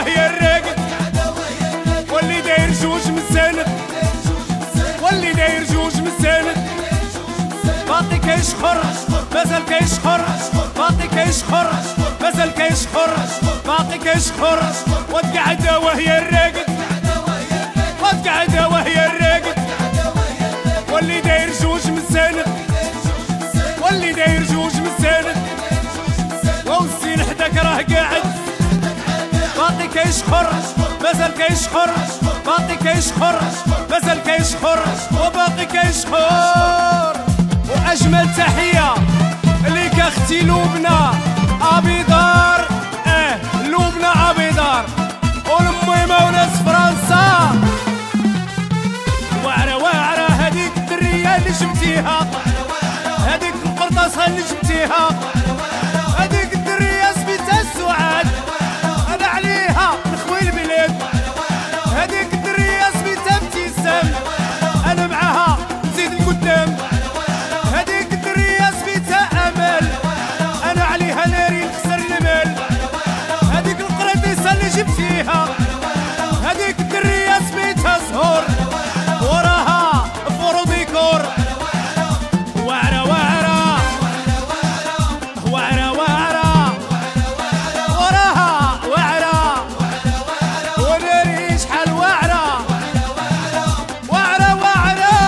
وهي الراقد، واللي داير جوج مساند، واللي داير جوج مساند. باقي كيشخر مازال كيشخر، باقي كيشخر مازال كيشخر، باقي كيشخر. وتقعد وهي الراقد، وتقعد وهي الراقد، واللي داير جوج مساند، واللي داير جوج مساند. والسين حداك راه قاعد، باقي كيشخر مازال كيشخر، باقي كيشخر مازال كيشخر، وباقي كيشخر. واجمل تحيه ليك اختي لبنى ابيضار، لبنى ابيضار، والمهمه وناس فرنسا. واعره واعره هذيك الدريه اللي جبتيها، هذيك القرطاسه اللي جبتيها، هذيك الدريه سميتها سعاد، انا عليها نخوي البلاد. هذيك الدريه سميتها ابتسام، انا معاها نزيد لقدام. هذيك الدريه سميتها امل، انا عليها ناري نخسر المال. هذيك القرطاسه اللي جبتيها، هذيك الدريه سميتها زهور، وراها فورو ديكور. واعره واعره واعره واعره، وراها واعره، وناري شحال واعره، واعره واعره.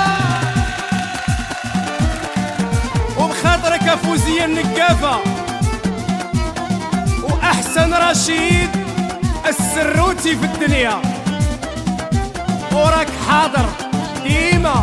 وبخاطرك فوزيه النقافه واحسن رشيد السروتي في الدنيا، وراك حاضر ديما.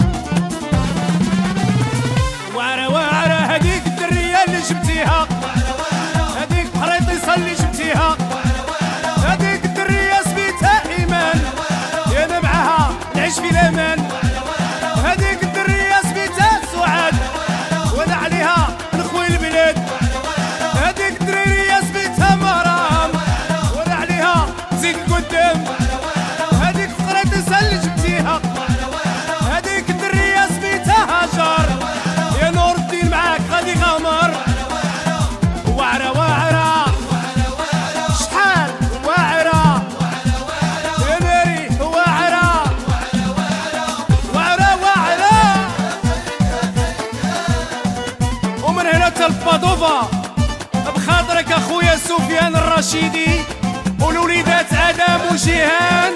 واعره واعره هذيك الدريه اللي جبتيها، هذيك القريطيسه اللي جبتيها، هذيك الدريه سميتها ايمان، انا معاها نعيش في الامان. هذيك الدريه سميتها سعاد، وانا عليها نخوي البلاد. هذيك الدريه سميتها مرام، وانا عليها نزيد قدام. هذيك القريطيسه اللي جبتيها، هذيك الدريه سميتها هاجر، يا نور الدين معاك غادي غامر. واعره واعره شحال واعره، يا ناري واعره، واعره واعره. ومن هنا حتى البادوفا بخاطرك اخويا سفيان الرشيدي، والوليدات ادم وجيهان.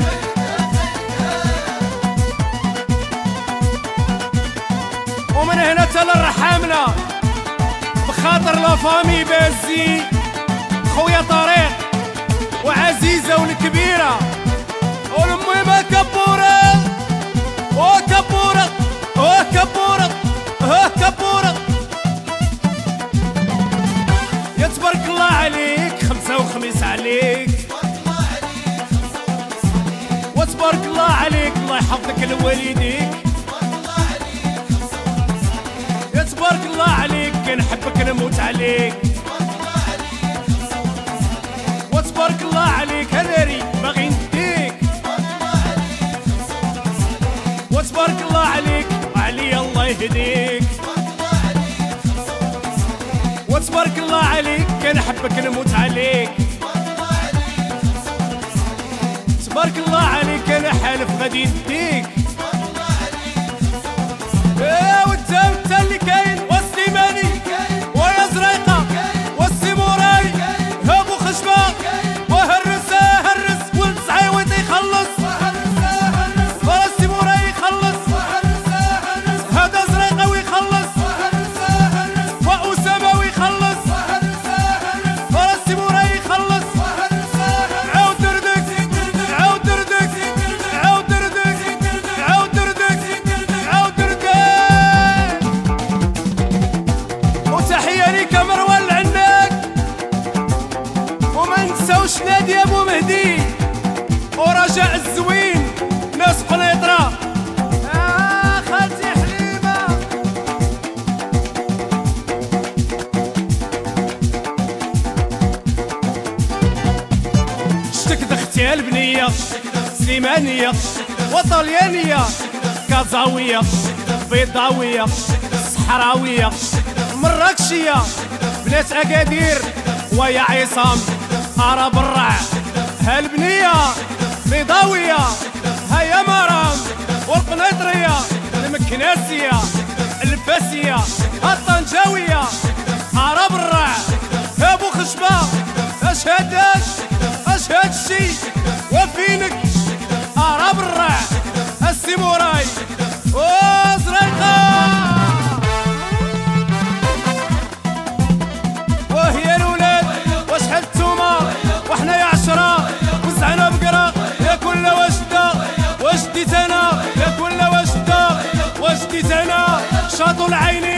ومن هنا تل الرحامنا بخاطر لا فامي بازي، خويا طريق وعزيزه والكبيره، والمهمه كبوره وكبوره وكبوره وكبوره. يا تبارك الله عليك، خمسه وخميس عليك، وتبارك الله عليك، الله يحفظك لوالديك. يا تبارك الله عليك، كنحبك نموت عليك. وتبارك الله عليك، هناري باغي نديك. وتبارك الله عليك، وعليا الله يهديك. وتبارك الله عليك، كنحبك نموت عليك. تبارك الله عليك، انا حالف غادي نديك. وانت اللي كاين، والسليماني ويا زريقه والسيموراي، ابو خشبه وهرس هرس، والسعيوط يخلص، والسيموراي يخلص، هذا زريقه ويخلص، واسامه ويخلص، والسيموراي يخلص. عاود دردك عاود دردك عاود دردك عاود دردك عاود دردك. وتحيه ليك مروان العناق، وما نساوش نادي ابو مهدي، ورجاء الزوين، ناس قنيطره. خالتي حليمه، شتك اختي البنيه، سليمانيه وطليانيه، كازاويه بيضاويه صحراويه مراكشيه، بنات اكادير ويا عصام عرب الرع هالبنية بيضاوية هيا مرام والقنيطرية المكناسية الفاسية الطنجاوية عرب الرع ابو خشبة اشهد الشي وفينك عرب الرع السيموراي وزريقة وهي الولاد وشحال التومة وحنا يا عشرة وزعنا بقرة يا كل وشدة وشديت انا يا كل وشدة وشديت انا شاطوا العينين